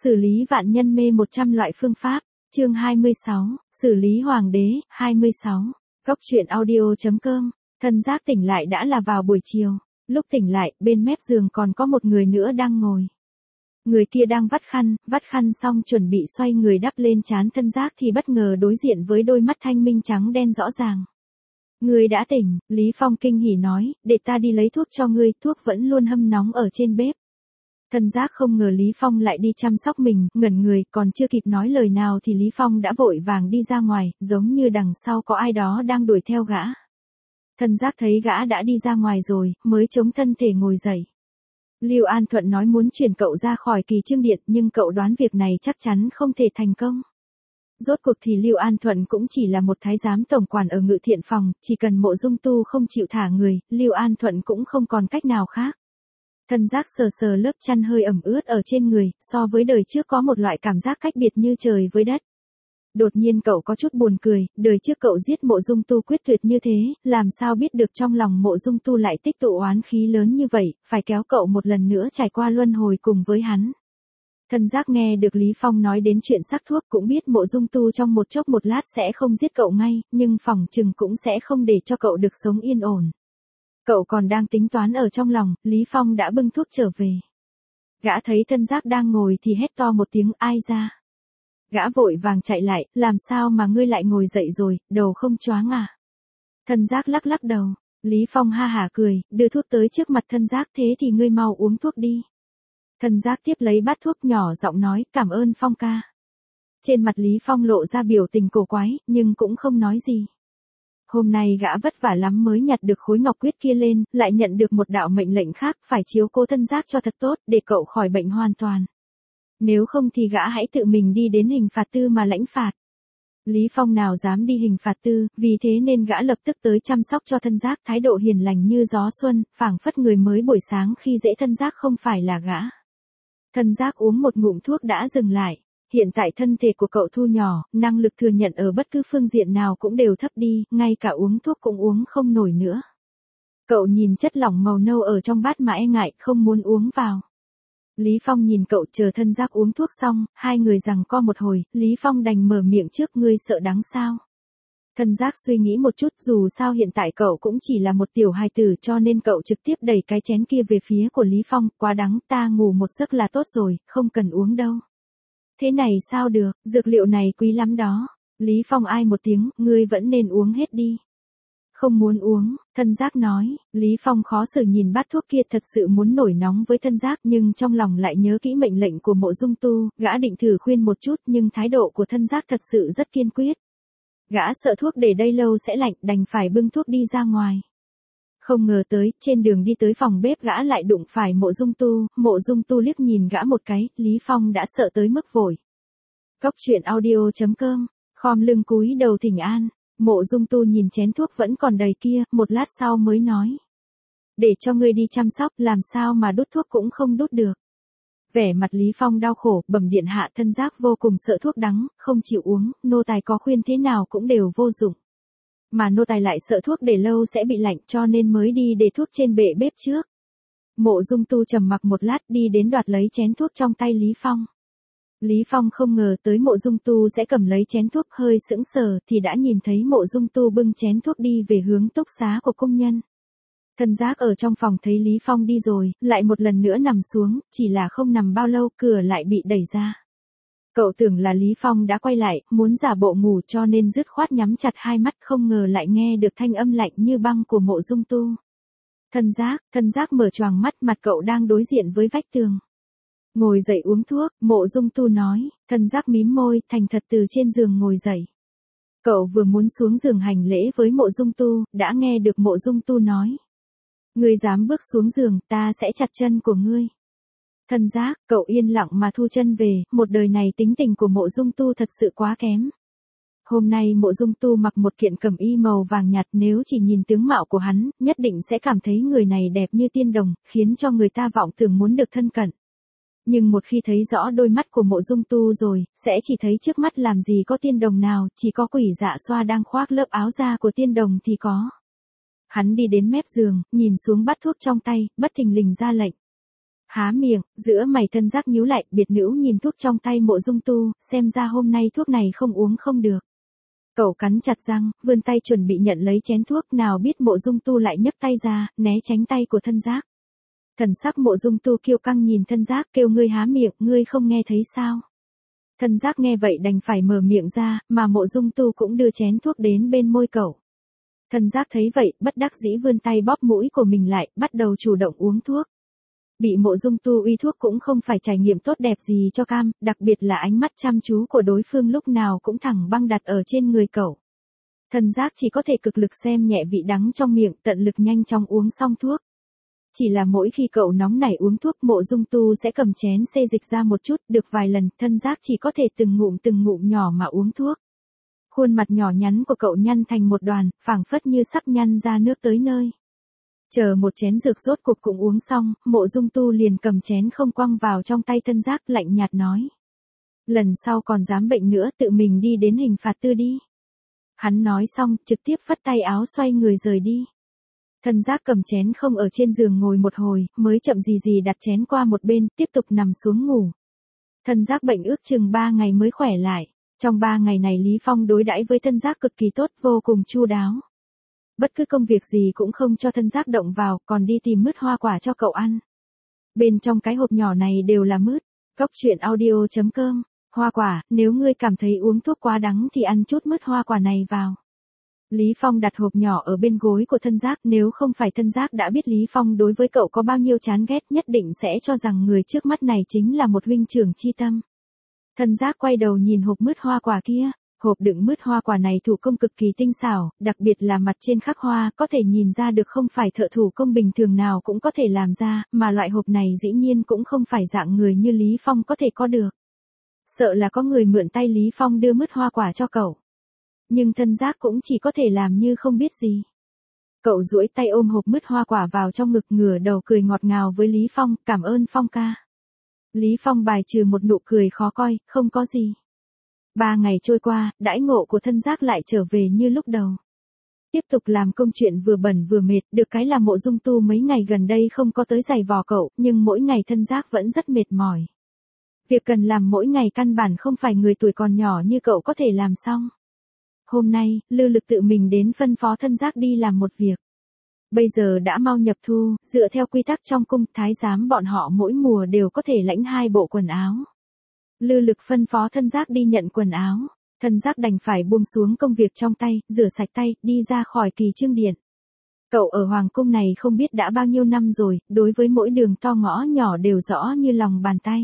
Xử lý vạn nhân mê 100 loại phương pháp, chương 26, xử lý hoàng đế, 26. Góc truyện audio.com, thân giác tỉnh lại đã là vào buổi chiều, lúc tỉnh lại, bên mép giường còn có một người nữa đang ngồi. Người kia đang vắt khăn xong chuẩn bị xoay người đắp lên trán thân giác thì bất ngờ đối diện với đôi mắt thanh minh trắng đen rõ ràng. Người đã tỉnh, Lý Phong kinh hỉ nói, để ta đi lấy thuốc cho ngươi, thuốc vẫn luôn hâm nóng ở trên bếp. Thân giác không ngờ Lý Phong lại đi chăm sóc mình, ngẩn người, còn chưa kịp nói lời nào thì Lý Phong đã vội vàng đi ra ngoài, giống như đằng sau có ai đó đang đuổi theo gã. Thân giác thấy gã đã đi ra ngoài rồi, mới chống thân thể ngồi dậy. Lưu An Thuận nói muốn chuyển cậu ra khỏi Kỳ Trương Điện, nhưng cậu đoán việc này chắc chắn không thể thành công. Rốt cuộc thì Lưu An Thuận cũng chỉ là một thái giám tổng quản ở Ngự Thiện Phòng, chỉ cần Mộ Dung Tu không chịu thả người, Lưu An Thuận cũng không còn cách nào khác. Thân giác sờ sờ lớp chăn hơi ẩm ướt ở trên người, so với đời trước có một loại cảm giác cách biệt như trời với đất. Đột nhiên cậu có chút buồn cười, đời trước cậu giết Mộ Dung Tu quyết tuyệt như thế, làm sao biết được trong lòng Mộ Dung Tu lại tích tụ oán khí lớn như vậy, phải kéo cậu một lần nữa trải qua luân hồi cùng với hắn. Thân giác nghe được Lý Phong nói đến chuyện sắc thuốc cũng biết Mộ Dung Tu trong một chốc một lát sẽ không giết cậu ngay, nhưng phỏng chừng cũng sẽ không để cho cậu được sống yên ổn. Cậu còn đang tính toán ở trong lòng, Lý Phong đã bưng thuốc trở về. Gã thấy thân giác đang ngồi thì hét to một tiếng ai ra. Gã vội vàng chạy lại, làm sao mà ngươi lại ngồi dậy rồi, đầu không choáng à? Thân giác lắc lắc đầu, Lý Phong ha hả cười, đưa thuốc tới trước mặt thân giác thế thì ngươi mau uống thuốc đi. Thân giác tiếp lấy bát thuốc nhỏ giọng nói cảm ơn Phong ca. Trên mặt Lý Phong lộ ra biểu tình cổ quái, nhưng cũng không nói gì. Hôm nay gã vất vả lắm mới nhặt được khối ngọc quyết kia lên, lại nhận được một đạo mệnh lệnh khác phải chiếu cố thân giác cho thật tốt để cậu khỏi bệnh hoàn toàn. Nếu không thì gã hãy tự mình đi đến hình phạt tư mà lãnh phạt. Lý Phong nào dám đi hình phạt tư, vì thế nên gã lập tức tới chăm sóc cho thân giác thái độ hiền lành như gió xuân, phảng phất người mới buổi sáng khi dễ thân giác không phải là gã. Thân giác uống một ngụm thuốc đã dừng lại. Hiện tại thân thể của cậu thu nhỏ, năng lực thừa nhận ở bất cứ phương diện nào cũng đều thấp đi, ngay cả uống thuốc cũng uống không nổi nữa. Cậu nhìn chất lỏng màu nâu ở trong bát mà e ngại, không muốn uống vào. Lý Phong nhìn cậu chờ thân giác uống thuốc xong, hai người giằng co một hồi, Lý Phong đành mở miệng trước ngươi sợ đắng sao. Thân giác suy nghĩ một chút dù sao hiện tại cậu cũng chỉ là một tiểu hài tử cho nên cậu trực tiếp đẩy cái chén kia về phía của Lý Phong, quá đắng ta ngủ một giấc là tốt rồi, không cần uống đâu. Thế này sao được, dược liệu này quý lắm đó. Lý Phong ai một tiếng, ngươi vẫn nên uống hết đi. Không muốn uống, thân giác nói, Lý Phong khó xử nhìn bát thuốc kia thật sự muốn nổi nóng với thân giác nhưng trong lòng lại nhớ kỹ mệnh lệnh của Mộ Dung Tu, gã định thử khuyên một chút nhưng thái độ của thân giác thật sự rất kiên quyết. Gã sợ thuốc để đây lâu sẽ lạnh đành phải bưng thuốc đi ra ngoài. Không ngờ tới, trên đường đi tới phòng bếp gã lại đụng phải Mộ Dung Tu liếc nhìn gã một cái, Lý Phong đã sợ tới mức vội. Góc truyện audio.com, khom lưng cúi đầu thỉnh an, Mộ Dung Tu nhìn chén thuốc vẫn còn đầy kia, một lát sau mới nói. Để cho ngươi đi chăm sóc, làm sao mà đút thuốc cũng không đút được. Vẻ mặt Lý Phong đau khổ, bẩm điện hạ thân giác vô cùng sợ thuốc đắng, không chịu uống, nô tài có khuyên thế nào cũng đều vô dụng. Mà nô tài lại sợ thuốc để lâu sẽ bị lạnh cho nên mới đi để thuốc trên bệ bếp trước. Mộ Dung Tu trầm mặc một lát đi đến đoạt lấy chén thuốc trong tay Lý Phong. Lý Phong không ngờ tới Mộ Dung Tu sẽ cầm lấy chén thuốc hơi sững sờ thì đã nhìn thấy Mộ Dung Tu bưng chén thuốc đi về hướng túc xá của công nhân. Thân giác ở trong phòng thấy Lý Phong đi rồi, lại một lần nữa nằm xuống, chỉ là không nằm bao lâu cửa lại bị đẩy ra. Cậu tưởng là Lý Phong đã quay lại, muốn giả bộ ngủ cho nên dứt khoát nhắm chặt hai mắt không ngờ lại nghe được thanh âm lạnh như băng của Mộ Dung Tu. Thân giác mở choàng mắt mặt cậu đang đối diện với vách tường. Ngồi dậy uống thuốc, Mộ Dung Tu nói, thân giác mím môi, thành thật từ trên giường ngồi dậy. Cậu vừa muốn xuống giường hành lễ với Mộ Dung Tu, đã nghe được Mộ Dung Tu nói. Ngươi dám bước xuống giường, ta sẽ chặt chân của ngươi. Thân giác, cậu yên lặng mà thu chân về, một đời này tính tình của Mộ Dung Tu thật sự quá kém. Hôm nay Mộ Dung Tu mặc một kiện cẩm y màu vàng nhạt nếu chỉ nhìn tướng mạo của hắn, nhất định sẽ cảm thấy người này đẹp như tiên đồng, khiến cho người ta vọng tưởng muốn được thân cận. Nhưng một khi thấy rõ đôi mắt của Mộ Dung Tu rồi, sẽ chỉ thấy trước mắt làm gì có tiên đồng nào, chỉ có quỷ dạ xoa đang khoác lớp áo da của tiên đồng thì có. Hắn đi đến mép giường, nhìn xuống bát thuốc trong tay, bất thình lình ra lệnh. Há miệng, giữa mày thân giác nhíu lại, biệt nữ nhìn thuốc trong tay Mộ Dung Tu, xem ra hôm nay thuốc này không uống không được. Cậu cắn chặt răng, vươn tay chuẩn bị nhận lấy chén thuốc, nào biết Mộ Dung Tu lại nhấc tay ra, né tránh tay của thân giác. Thần sắc Mộ Dung Tu kiêu căng nhìn thân giác, kêu ngươi há miệng, ngươi không nghe thấy sao? Thân giác nghe vậy đành phải mở miệng ra, mà Mộ Dung Tu cũng đưa chén thuốc đến bên môi cậu. Thân giác thấy vậy, bất đắc dĩ vươn tay bóp mũi của mình lại, bắt đầu chủ động uống thuốc. Bị Mộ Dung Tu uy thuốc cũng không phải trải nghiệm tốt đẹp gì cho cam, đặc biệt là ánh mắt chăm chú của đối phương lúc nào cũng thẳng băng đặt ở trên người cậu. Thân giác chỉ có thể cực lực xem nhẹ vị đắng trong miệng, tận lực nhanh chóng uống xong thuốc. Chỉ là mỗi khi cậu nóng nảy uống thuốc, Mộ Dung Tu sẽ cầm chén xê dịch ra một chút, được vài lần, thân giác chỉ có thể từng ngụm nhỏ mà uống thuốc. Khuôn mặt nhỏ nhắn của cậu nhăn thành một đoàn, phảng phất như sắp nhăn ra nước tới nơi. Chờ một chén dược rốt cục cũng uống xong, Mộ Dung Tu liền cầm chén không quăng vào trong tay thân giác, lạnh nhạt nói. Lần sau còn dám bệnh nữa, tự mình đi đến hình phạt tư đi. Hắn nói xong, trực tiếp phất tay áo xoay người rời đi. Thân giác cầm chén không ở trên giường ngồi một hồi, mới chậm gì đặt chén qua một bên, tiếp tục nằm xuống ngủ. Thân giác bệnh ước chừng 3 ngày mới khỏe lại. Trong 3 ngày này Lý Phong đối đãi với thân giác cực kỳ tốt, vô cùng chu đáo. Bất cứ công việc gì cũng không cho thân giác động vào, còn đi tìm mứt hoa quả cho cậu ăn. Bên trong cái hộp nhỏ này đều là mứt. Goctruyện.audio.com. Hoa quả, nếu ngươi cảm thấy uống thuốc quá đắng thì ăn chút mứt hoa quả này vào. Lý Phong đặt hộp nhỏ ở bên gối của thân giác, nếu không phải thân giác đã biết Lý Phong đối với cậu có bao nhiêu chán ghét, nhất định sẽ cho rằng người trước mắt này chính là một huynh trưởng chi tâm. Thân giác quay đầu nhìn hộp mứt hoa quả kia, hộp đựng mứt hoa quả này thủ công cực kỳ tinh xảo, đặc biệt là mặt trên khắc hoa, có thể nhìn ra được không phải thợ thủ công bình thường nào cũng có thể làm ra, mà loại hộp này dĩ nhiên cũng không phải dạng người như Lý Phong có thể có được. Sợ là có người mượn tay Lý Phong đưa mứt hoa quả cho cậu. Nhưng thân giác cũng chỉ có thể làm như không biết gì. Cậu duỗi tay ôm hộp mứt hoa quả vào trong ngực, ngửa đầu cười ngọt ngào với Lý Phong, cảm ơn Phong ca. Lý Phong bài trừ một nụ cười khó coi, không có gì. 3 ngày trôi qua, đãi ngộ của thân giác lại trở về như lúc đầu. Tiếp tục làm công chuyện vừa bẩn vừa mệt, được cái là Mộ Dung Tu mấy ngày gần đây không có tới giày vò cậu, nhưng mỗi ngày thân giác vẫn rất mệt mỏi. Việc cần làm mỗi ngày căn bản không phải người tuổi còn nhỏ như cậu có thể làm xong. Hôm nay, Lư Lực tự mình đến phân phó thân giác đi làm một việc. Bây giờ đã mau nhập thu, dựa theo quy tắc trong cung, thái giám bọn họ mỗi mùa đều có thể lãnh 2 bộ quần áo. Lư Lực phân phó thân giác đi nhận quần áo, thân giác đành phải buông xuống công việc trong tay, rửa sạch tay, đi ra khỏi Kỳ Trương Điện. Cậu ở Hoàng cung này không biết đã bao nhiêu năm rồi, đối với mỗi đường to ngõ nhỏ đều rõ như lòng bàn tay.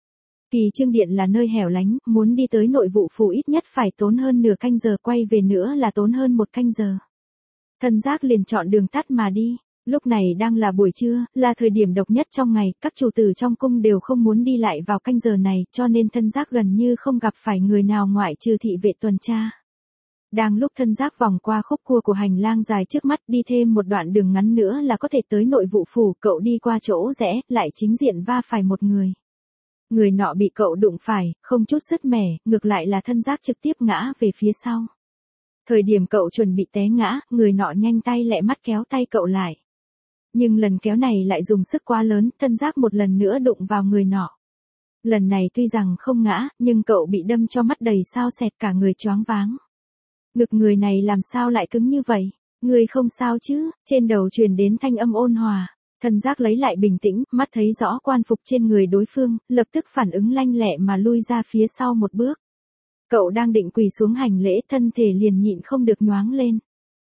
Kỳ Trương Điện là nơi hẻo lánh, muốn đi tới nội vụ phủ ít nhất phải tốn hơn nửa canh giờ, quay về nữa là tốn hơn 1 canh giờ. Thân giác liền chọn đường tắt mà đi. Lúc này đang là buổi trưa, là thời điểm độc nhất trong ngày, các chủ tử trong cung đều không muốn đi lại vào canh giờ này, cho nên thân giác gần như không gặp phải người nào ngoại trừ thị vệ tuần tra. Đang lúc thân giác vòng qua khúc cua của hành lang dài trước mắt, đi thêm một đoạn đường ngắn nữa là có thể tới nội vụ phủ, cậu đi qua chỗ rẽ, lại chính diện va phải một người. Người nọ bị cậu đụng phải, không chút sứt mẻ, ngược lại là thân giác trực tiếp ngã về phía sau. Thời điểm cậu chuẩn bị té ngã, người nọ nhanh tay lẹ mắt kéo tay cậu lại. Nhưng lần kéo này lại dùng sức quá lớn, thân giác một lần nữa đụng vào người nọ. Lần này tuy rằng không ngã, nhưng cậu bị đâm cho mắt đầy sao sẹt, cả người choáng váng. Ngực người này làm sao lại cứng như vậy? Người không sao chứ? Trên đầu truyền đến thanh âm ôn hòa. Thân giác lấy lại bình tĩnh, mắt thấy rõ quan phục trên người đối phương, lập tức phản ứng lanh lẹ mà lui ra phía sau một bước. Cậu đang định quỳ xuống hành lễ, thân thể liền nhịn không được nhoáng lên.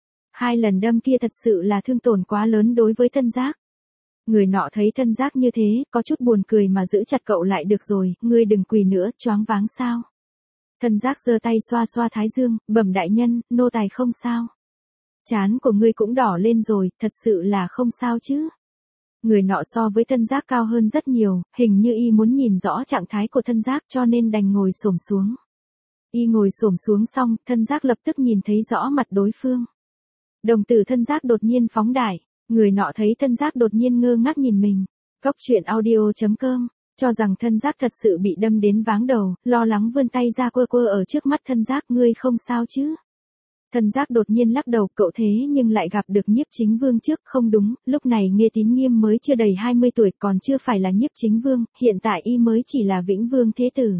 2 lần đâm kia thật sự là thương tổn quá lớn đối với thân giác. Người nọ thấy thân giác như thế, có chút buồn cười mà giữ chặt cậu lại, được rồi, ngươi đừng quỳ nữa, choáng váng sao? Thân giác giơ tay xoa xoa thái dương, bẩm đại nhân, nô tài không sao. Trán của ngươi cũng đỏ lên rồi, thật sự là không sao chứ? Người nọ so với thân giác cao hơn rất nhiều, hình như y muốn nhìn rõ trạng thái của thân giác cho nên đành ngồi xổm xuống. Y ngồi xổm xuống xong, thân giác lập tức nhìn thấy rõ mặt đối phương. Đồng tử thân giác đột nhiên phóng đại, người nọ thấy thân giác đột nhiên ngơ ngác nhìn mình. Goctruyện.audio.com, cho rằng thân giác thật sự bị đâm đến váng đầu, lo lắng vươn tay ra quơ quơ ở trước mắt thân giác, ngươi không sao chứ? Thân giác đột nhiên lắc đầu, cậu thế nhưng lại gặp được Nhiếp Chính Vương trước, không đúng, lúc này Nghê Tín Nghiêm mới chưa đầy 20 tuổi, còn chưa phải là Nhiếp Chính Vương, hiện tại y mới chỉ là Vĩnh Vương Thế Tử.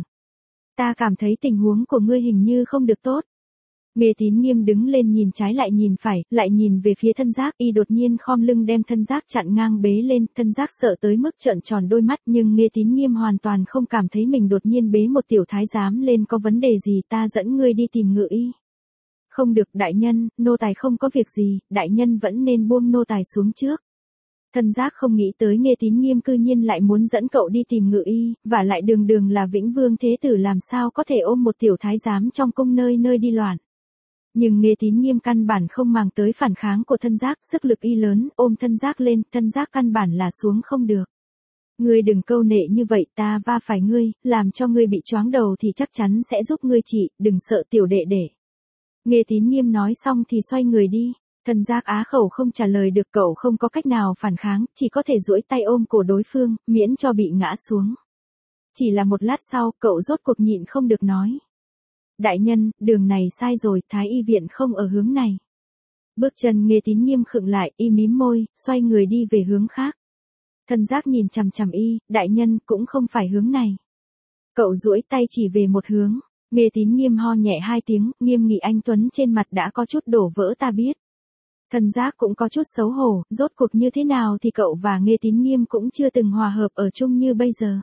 Ta cảm thấy tình huống của ngươi hình như không được tốt. Nghê Tín Nghiêm đứng lên nhìn trái lại nhìn phải, lại nhìn về phía thân giác, y đột nhiên khom lưng đem thân giác chặn ngang bế lên, thân giác sợ tới mức trợn tròn đôi mắt, nhưng Nghê Tín Nghiêm hoàn toàn không cảm thấy mình đột nhiên bế một tiểu thái giám lên có vấn đề gì, ta dẫn ngươi đi tìm ngự y. Không được đại nhân, nô tài không có việc gì, đại nhân vẫn nên buông nô tài xuống trước. Thân giác không nghĩ tới Nghê Tín Nghiêm cư nhiên lại muốn dẫn cậu đi tìm ngự y, và lại đường đường là Vĩnh Vương Thế Tử làm sao có thể ôm một tiểu thái giám trong cung nơi nơi đi loạn. Nhưng Nghê Tín Nghiêm căn bản không màng tới phản kháng của thân giác, sức lực y lớn, ôm thân giác lên, thân giác căn bản là xuống không được. Ngươi đừng câu nệ như vậy, ta va phải ngươi, làm cho ngươi bị choáng đầu thì chắc chắn sẽ giúp ngươi trị, đừng sợ tiểu đệ đệ. Nghê Tín Nghiêm nói xong thì xoay người đi. Thân giác á khẩu không trả lời được, cậu không có cách nào phản kháng, chỉ có thể duỗi tay ôm cổ đối phương, miễn cho bị ngã xuống. Chỉ là một lát sau, cậu rốt cuộc nhịn không được nói. Đại nhân, đường này sai rồi, Thái y viện không ở hướng này. Bước chân Nghê Tín Nghiêm khựng lại, y mím môi, xoay người đi về hướng khác. Thân giác nhìn chằm chằm y, đại nhân, cũng không phải hướng này. Cậu duỗi tay chỉ về một hướng. Nghê Tín Nghiêm ho nhẹ 2 tiếng, nghiêm nghị anh tuấn trên mặt đã có chút đổ vỡ, ta biết. Thân giác cũng có chút xấu hổ, rốt cuộc như thế nào thì cậu và Nghê Tín Nghiêm cũng chưa từng hòa hợp ở chung như bây giờ.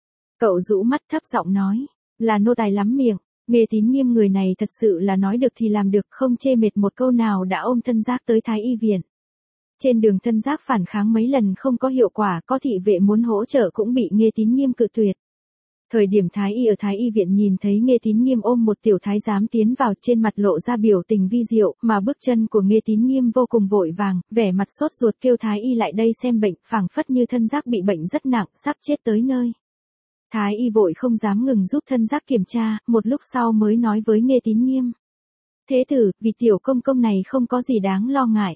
Cậu rũ mắt thấp giọng nói, là nô tài lắm miệng. Nghê Tín Nghiêm người này thật sự là nói được thì làm được, không chê mệt một câu nào đã ôm thân giác tới Thái y viện. Trên đường thân giác phản kháng mấy lần không có hiệu quả, có thị vệ muốn hỗ trợ cũng bị Nghê Tín Nghiêm cự tuyệt. Thời điểm Thái y ở Thái y viện nhìn thấy Nghê Tín Nghiêm ôm một tiểu thái giám tiến vào, trên mặt lộ ra biểu tình vi diệu, mà bước chân của Nghê Tín Nghiêm vô cùng vội vàng, vẻ mặt sốt ruột kêu Thái y lại đây xem bệnh, phảng phất như thân giác bị bệnh rất nặng, sắp chết tới nơi. Thái y vội không dám ngừng giúp thân giác kiểm tra, một lúc sau mới nói với Nghê Tín Nghiêm. Thế tử, vì tiểu công công này không có gì đáng lo ngại.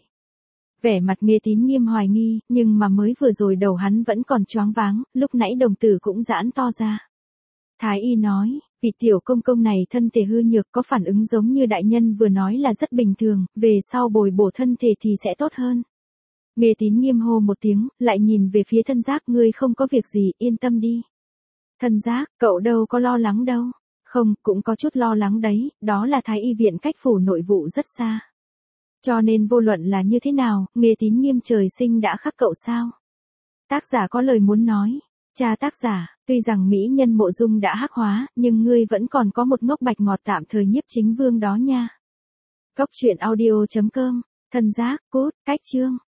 Vẻ mặt Nghê Tín Nghiêm hoài nghi, nhưng mà mới vừa rồi đầu hắn vẫn còn choáng váng, lúc nãy đồng tử cũng giãn to ra. Thái y nói, vì tiểu công công này thân thể hư nhược, có phản ứng giống như đại nhân vừa nói là rất bình thường, về sau bồi bổ thân thể thì sẽ tốt hơn. Nghê Tín Nghiêm hô một tiếng, lại nhìn về phía thân giác, ngươi không có việc gì, yên tâm đi. Thân giác, cậu đâu có lo lắng đâu. Không, cũng có chút lo lắng đấy, đó là Thái y viện cách phủ nội vụ rất xa. Cho nên vô luận là như thế nào, Nghê Tín Nghiêm trời sinh đã khắc cậu sao? Tác giả có lời muốn nói. Cha tác giả, tuy rằng mỹ nhân Mộ Dung đã hắc hóa, nhưng ngươi vẫn còn có một ngốc bạch ngọt tạm thời Nhiếp Chính Vương đó nha. Góc truyện audio.com, thân giác, cốt, cách chương.